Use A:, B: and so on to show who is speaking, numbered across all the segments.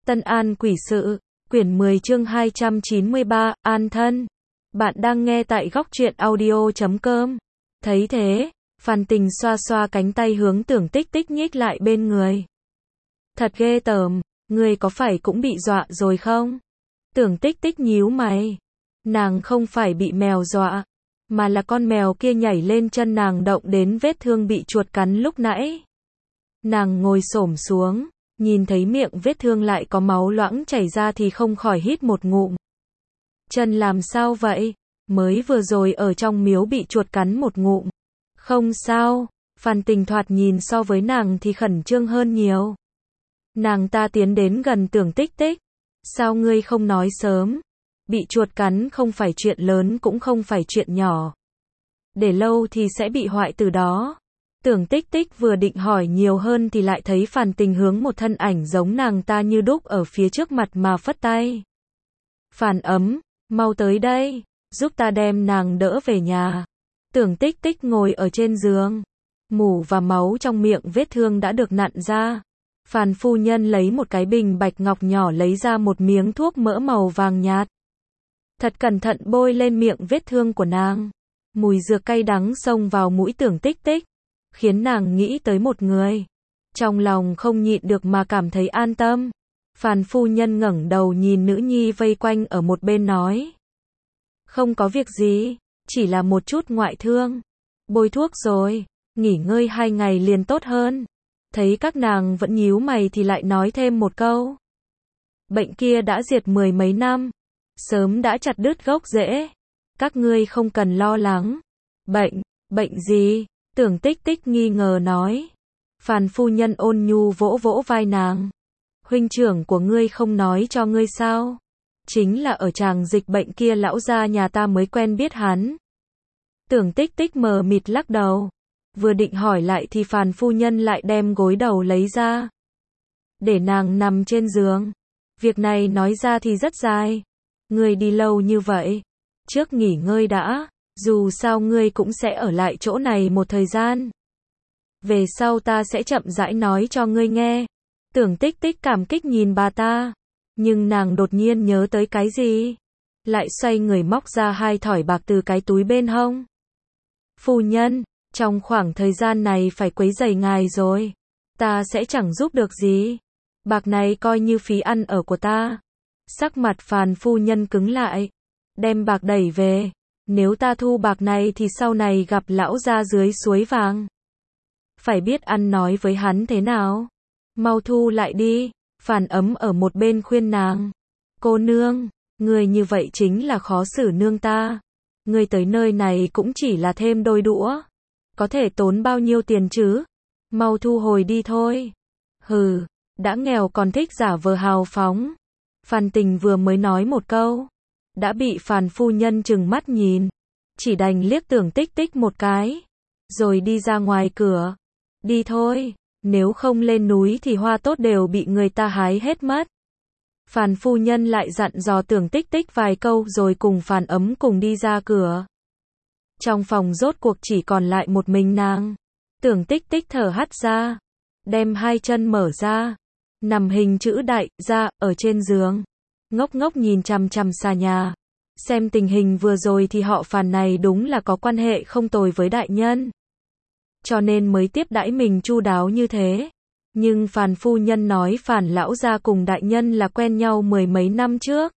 A: Tân An Quỷ Sự, quyển 10 chương 293, An Thân. Bạn đang nghe tại góc truyện audio.com. Thấy thế, Phan Tình xoa xoa cánh tay hướng Tưởng Tích Tích nhích lại bên người. Thật ghê tởm, ngươi có phải cũng bị dọa rồi không? Tưởng Tích Tích nhíu mày. Nàng không phải bị mèo dọa, mà là con mèo kia nhảy lên chân nàng động đến vết thương bị chuột cắn lúc nãy. Nàng ngồi xổm xuống, nhìn thấy miệng vết thương lại có máu loãng chảy ra thì không khỏi hít một ngụm. Chân làm sao vậy? Mới vừa rồi ở trong miếu bị chuột cắn một ngụm. Không sao, Phan Tình thoạt nhìn so với nàng thì khẩn trương hơn nhiều. Nàng ta tiến đến gần Tưởng Tích Tích. Sao ngươi không nói sớm? Bị chuột cắn không phải chuyện lớn cũng không phải chuyện nhỏ. Để lâu thì sẽ bị hoại tử đó. Tưởng Tích Tích vừa định hỏi nhiều hơn thì lại thấy Phan Tình hướng một thân ảnh giống nàng ta như đúc ở phía trước mặt mà phất tay. Phan Ấm, mau tới đây, giúp ta đem nàng đỡ về nhà. Tưởng Tích Tích ngồi ở trên giường. Mủ và máu trong miệng vết thương đã được nặn ra. Phan phu nhân lấy một cái bình bạch ngọc nhỏ lấy ra một miếng thuốc mỡ màu vàng nhạt. Thật cẩn thận bôi lên miệng vết thương của nàng. Mùi dược cay đắng xông vào mũi Tưởng Tích Tích, khiến nàng nghĩ tới một người. Trong lòng không nhịn được mà cảm thấy an tâm. Phan phu nhân ngẩng đầu nhìn nữ nhi vây quanh ở một bên nói. Không có việc gì, chỉ là một chút ngoại thương. Bôi thuốc rồi, nghỉ ngơi 2 ngày liền tốt hơn. Thấy các nàng vẫn nhíu mày thì lại nói thêm một câu. Bệnh kia đã diệt 10 mấy năm, sớm đã chặt đứt gốc rễ. Các ngươi không cần lo lắng. Bệnh gì? Tưởng Tích Tích nghi ngờ nói. Phan phu nhân ôn nhu vỗ vỗ vai nàng. Huynh trưởng của ngươi không nói cho ngươi sao? Chính là ở tràng dịch bệnh kia lão gia nhà ta mới quen biết hắn. Tưởng Tích Tích mờ mịt lắc đầu. Vừa định hỏi lại thì Phan phu nhân lại đem gối đầu lấy ra. Để nàng nằm trên giường. Việc này nói ra thì rất dài. Ngươi đi lâu như vậy. Trước nghỉ ngơi đã. Dù sao ngươi cũng sẽ ở lại chỗ này một thời gian. Về sau ta sẽ chậm rãi nói cho ngươi nghe. Tưởng Tích Tích cảm kích nhìn bà ta. Nhưng nàng đột nhiên nhớ tới cái gì. Lại xoay người móc ra 2 thỏi bạc từ cái túi bên hông. Phu nhân, trong khoảng thời gian này phải quấy rầy ngài rồi. Ta sẽ chẳng giúp được gì. Bạc này coi như phí ăn ở của ta. Sắc mặt Phan phu nhân cứng lại. Đem bạc đẩy về. Nếu ta thu bạc này thì sau này gặp lão gia dưới suối vàng. Phải biết ăn nói với hắn thế nào. Mau thu lại đi. Phan Ấm ở một bên khuyên nàng. Cô nương, người như vậy chính là khó xử nương ta. Người tới nơi này cũng chỉ là thêm đôi đũa. Có thể tốn bao nhiêu tiền chứ? Mau thu hồi đi thôi. Hừ, đã nghèo còn thích giả vờ hào phóng. Phan Tình vừa mới nói một câu. Đã bị Phan phu nhân trừng mắt nhìn. Chỉ đành liếc Tưởng Tích Tích một cái. Rồi đi ra ngoài cửa. Đi thôi, nếu không lên núi thì hoa tốt đều bị người ta hái hết mất. Phan phu nhân lại dặn dò Tưởng Tích Tích vài câu rồi cùng Phan Ấm cùng đi ra cửa. Trong phòng rốt cuộc chỉ còn lại một mình nàng. Tưởng Tích Tích thở hắt ra. Đem 2 chân mở ra. Nằm hình chữ đại ra ở trên giường. Ngốc ngốc nhìn chằm chằm xà nhà. Xem tình hình vừa rồi thì họ Phan này đúng là có quan hệ không tồi với đại nhân. Cho nên mới tiếp đãi mình chu đáo như thế. Nhưng Phan phu nhân nói Phan lão gia cùng đại nhân là quen nhau 10 mấy năm trước.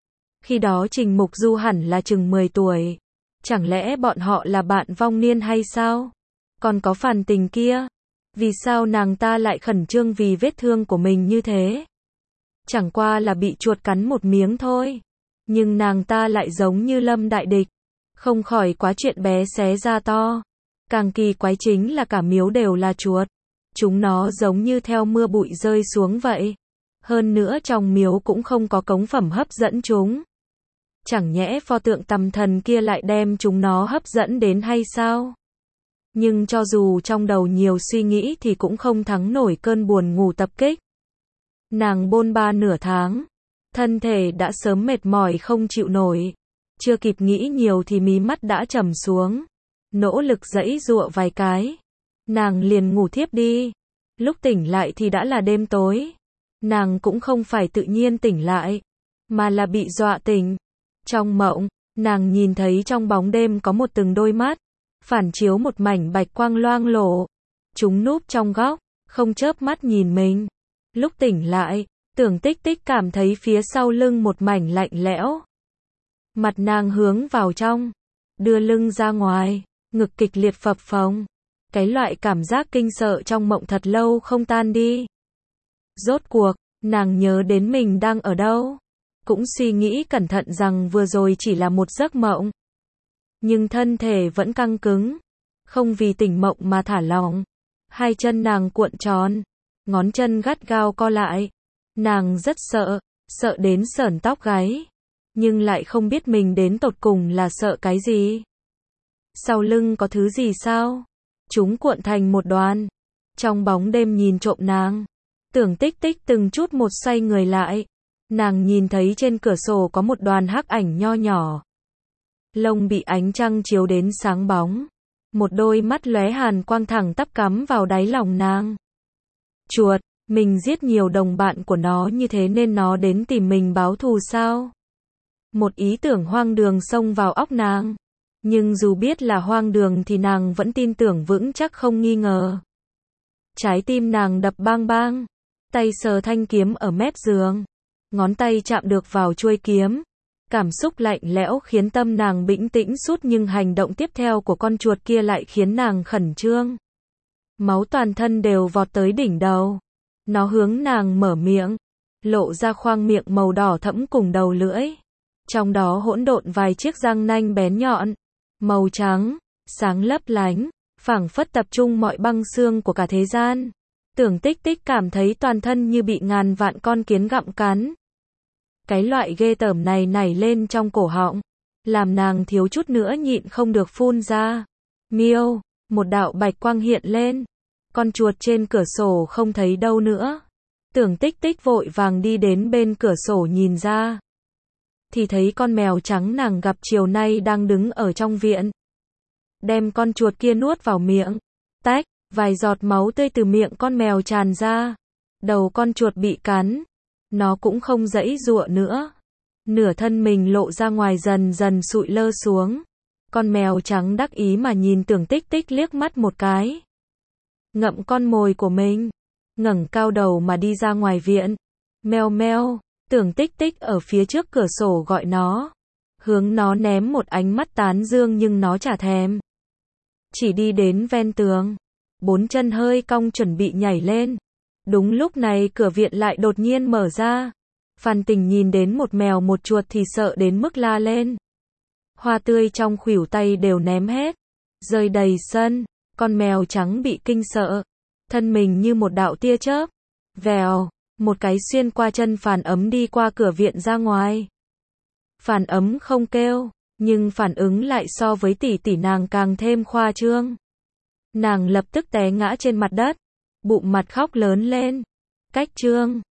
A: Khi đó Trình Mục Du hẳn là chừng 10 tuổi. Chẳng lẽ bọn họ là bạn vong niên hay sao? Còn có Phan Tình kia. Vì sao nàng ta lại khẩn trương vì vết thương của mình như thế? Chẳng qua là bị chuột cắn một miếng thôi. Nhưng nàng ta lại giống như lâm đại địch. Không khỏi quá chuyện bé xé ra to. Càng kỳ quái chính là cả miếu đều là chuột. Chúng nó giống như theo mưa bụi rơi xuống vậy. Hơn nữa trong miếu cũng không có cống phẩm hấp dẫn chúng. Chẳng nhẽ pho tượng tầm thần kia lại đem chúng nó hấp dẫn đến hay sao? Nhưng cho dù trong đầu nhiều suy nghĩ thì cũng không thắng nổi cơn buồn ngủ tập kích. Nàng bôn ba nửa tháng. Thân thể đã sớm mệt mỏi không chịu nổi. Chưa kịp nghĩ nhiều thì mí mắt đã trầm xuống. Nỗ lực giãy giụa vài cái. Nàng liền ngủ thiếp đi. Lúc tỉnh lại thì đã là đêm tối. Nàng cũng không phải tự nhiên tỉnh lại, mà là bị dọa tỉnh. Trong mộng, nàng nhìn thấy trong bóng đêm có một từng đôi mắt, phản chiếu một mảnh bạch quang loang lổ. Chúng núp trong góc, không chớp mắt nhìn mình. Lúc tỉnh lại, Tưởng Tích Tích cảm thấy phía sau lưng một mảnh lạnh lẽo. Mặt nàng hướng vào trong, đưa lưng ra ngoài, ngực kịch liệt phập phồng. Cái loại cảm giác kinh sợ trong mộng thật lâu không tan đi. Rốt cuộc, nàng nhớ đến mình đang ở đâu. Cũng suy nghĩ cẩn thận rằng vừa rồi chỉ là một giấc mộng. Nhưng thân thể vẫn căng cứng, không vì tỉnh mộng mà thả lỏng. Hai chân nàng cuộn tròn, ngón chân gắt gao co lại. Nàng rất sợ, sợ đến sởn tóc gáy, nhưng lại không biết mình đến tột cùng là sợ cái gì. Sau lưng có thứ gì sao? Chúng cuộn thành một đoàn, trong bóng đêm nhìn trộm nàng. Tưởng Tích Tích từng chút một xoay người lại. Nàng nhìn thấy trên cửa sổ có một đoàn hắc ảnh nho nhỏ. Lông bị ánh trăng chiếu đến sáng bóng. Một đôi mắt lóe hàn quang thẳng tắp cắm vào đáy lòng nàng. Chuột, mình giết nhiều đồng bạn của nó như thế nên nó đến tìm mình báo thù sao? Một ý tưởng hoang đường xông vào óc nàng. Nhưng dù biết là hoang đường thì nàng vẫn tin tưởng vững chắc không nghi ngờ. Trái tim nàng đập bang bang. Tay sờ thanh kiếm ở mép giường. Ngón tay chạm được vào chuôi kiếm. Cảm xúc lạnh lẽo khiến tâm nàng bình tĩnh suốt, nhưng hành động tiếp theo của con chuột kia lại khiến nàng khẩn trương. Máu toàn thân đều vọt tới đỉnh đầu. Nó hướng nàng mở miệng, lộ ra khoang miệng màu đỏ thẫm cùng đầu lưỡi. Trong đó hỗn độn vài chiếc răng nanh bén nhọn, màu trắng, sáng lấp lánh, phảng phất tập trung mọi băng xương của cả thế gian. Tưởng Tích Tích cảm thấy toàn thân như bị ngàn vạn con kiến gặm cắn. Cái loại ghê tởm này nảy lên trong cổ họng, làm nàng thiếu chút nữa nhịn không được phun ra. Miêu, một đạo bạch quang hiện lên. Con chuột trên cửa sổ không thấy đâu nữa. Tưởng Tích Tích vội vàng đi đến bên cửa sổ nhìn ra. Thì thấy con mèo trắng nàng gặp chiều nay đang đứng ở trong viện. Đem con chuột kia nuốt vào miệng. Tách, vài giọt máu tươi từ miệng con mèo tràn ra. Đầu con chuột bị cắn. Nó cũng không giãy giụa nữa. Nửa thân mình lộ ra ngoài dần dần sụi lơ xuống. Con mèo trắng đắc ý mà nhìn Tưởng Tích Tích liếc mắt một cái. Ngậm con mồi của mình. Ngẩng cao đầu mà đi ra ngoài viện. Meo meo. Tưởng Tích Tích ở phía trước cửa sổ gọi nó. Hướng nó ném một ánh mắt tán dương nhưng nó chả thèm. Chỉ đi đến ven tường. Bốn chân hơi cong chuẩn bị nhảy lên. Đúng lúc này cửa viện lại đột nhiên mở ra. Phan Tình nhìn đến một mèo một chuột thì sợ đến mức la lên. Hoa tươi trong khuỷu tay đều ném hết. Rơi đầy sân. Con mèo trắng bị kinh sợ. Thân mình như một đạo tia chớp. Vèo. Một cái xuyên qua chân Phản Ấm đi qua cửa viện ra ngoài. Phản Ấm không kêu. Nhưng phản ứng lại so với tỷ tỷ nàng càng thêm khoa trương. Nàng lập tức té ngã trên mặt đất. Bụng mặt khóc lớn lên. Cách trương.